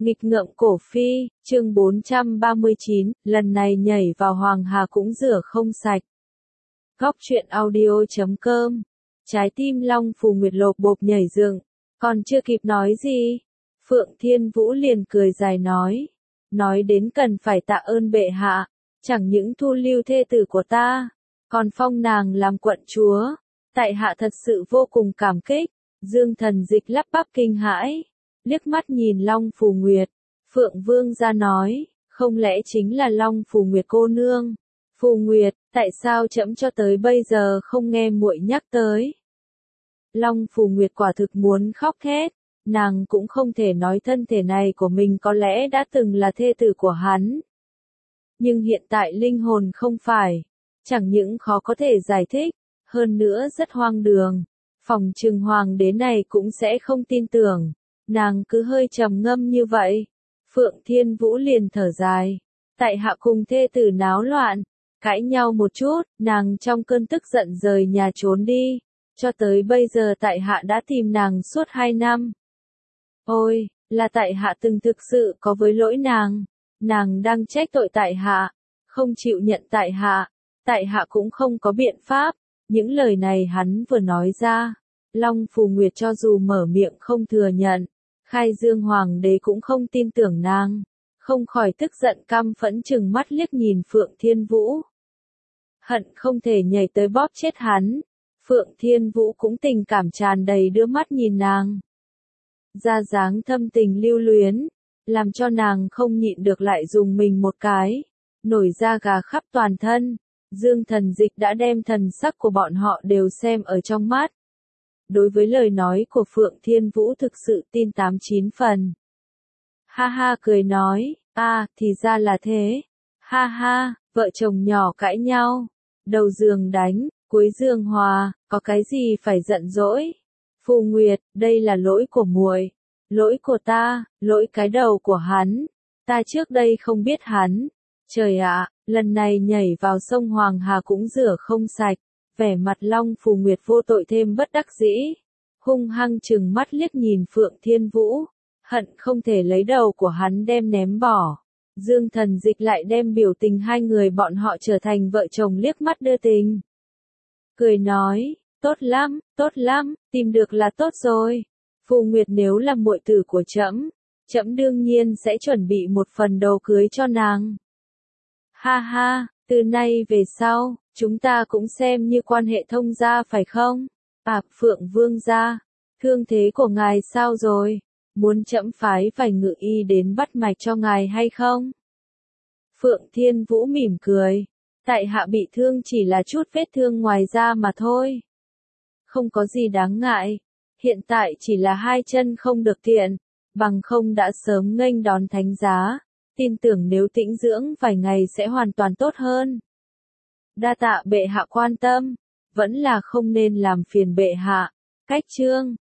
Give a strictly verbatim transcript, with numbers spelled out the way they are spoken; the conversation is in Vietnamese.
Nghịch ngợm cổ phi, chương bốn trăm ba mươi chín, lần này nhảy vào Hoàng Hà cũng rửa không sạch. Góc truyện audio chấm com. Trái tim Long Phù Nguyệt lộp bộp nhảy dựng, còn chưa kịp nói gì, Phượng Thiên Vũ liền cười dài nói, nói đến cần phải tạ ơn bệ hạ, chẳng những thu lưu thê tử của ta, còn phong nàng làm quận chúa, tại hạ thật sự vô cùng cảm kích. Dương Thần Dịch lắp bắp kinh hãi, liếc mắt nhìn Long Phù Nguyệt, Phượng Vương ra nói, không lẽ chính là Long Phù Nguyệt cô nương? Phù Nguyệt, tại sao trẫm cho tới bây giờ không nghe muội nhắc tới? Long Phù Nguyệt quả thực muốn khóc thét, nàng cũng không thể nói thân thể này của mình có lẽ đã từng là thê tử của hắn. Nhưng hiện tại linh hồn không phải, chẳng những khó có thể giải thích, hơn nữa rất hoang đường. Phòng trừng hoàng đế này cũng sẽ không tin tưởng, nàng cứ hơi trầm ngâm như vậy. Phượng Thiên Vũ liền thở dài, tại hạ cùng thê tử náo loạn, cãi nhau một chút, nàng trong cơn tức giận rời nhà trốn đi, cho tới bây giờ tại hạ đã tìm nàng suốt hai năm. Ôi, là tại hạ từng thực sự có với lỗi nàng, nàng đang trách tội tại hạ, không chịu nhận tại hạ, tại hạ cũng không có biện pháp. Những lời này hắn vừa nói ra, Long Phù Nguyệt cho dù mở miệng không thừa nhận, Khai Dương Hoàng đế cũng không tin tưởng nàng, không khỏi tức giận căm phẫn chừng mắt liếc nhìn Phượng Thiên Vũ. Hận không thể nhảy tới bóp chết hắn, Phượng Thiên Vũ cũng tình cảm tràn đầy đưa mắt nhìn nàng. Ra dáng thâm tình lưu luyến, làm cho nàng không nhịn được lại dùng mình một cái, nổi da gà khắp toàn thân. Dương Thần Dịch đã đem thần sắc của bọn họ đều xem ở trong mắt. Đối với lời nói của Phượng Thiên Vũ thực sự tin tám chín phần. Ha ha cười nói, à, thì ra là thế. Ha ha, vợ chồng nhỏ cãi nhau, đầu giường đánh, cuối giường hòa, có cái gì phải giận dỗi. Phù Nguyệt, đây là lỗi của muội, lỗi của ta, lỗi cái đầu của hắn. Ta trước đây không biết hắn. Trời ạ, lần này nhảy vào sông Hoàng Hà cũng rửa không sạch, vẻ mặt Long Phù Nguyệt vô tội thêm bất đắc dĩ, hung hăng trừng mắt liếc nhìn Phượng Thiên Vũ, hận không thể lấy đầu của hắn đem ném bỏ. Dương Thần Dịch lại đem biểu tình hai người bọn họ trở thành vợ chồng liếc mắt đưa tình. Cười nói, tốt lắm, tốt lắm, tìm được là tốt rồi. Phù Nguyệt nếu là muội tử của trẫm, trẫm đương nhiên sẽ chuẩn bị một phần đồ cưới cho nàng. Ha ha, từ nay về sau, chúng ta cũng xem như quan hệ thông gia phải không? À, Phượng Vương gia, thương thế của ngài sao rồi? Muốn trẫm phái phải ngự y đến bắt mạch cho ngài hay không? Phượng Thiên Vũ mỉm cười, tại hạ bị thương chỉ là chút vết thương ngoài da mà thôi. Không có gì đáng ngại, hiện tại chỉ là hai chân không được tiện, bằng không đã sớm nghênh đón thánh giá. Tin tưởng nếu tĩnh dưỡng vài ngày sẽ hoàn toàn tốt hơn. Đa tạ bệ hạ quan tâm, vẫn là không nên làm phiền bệ hạ. Cách chương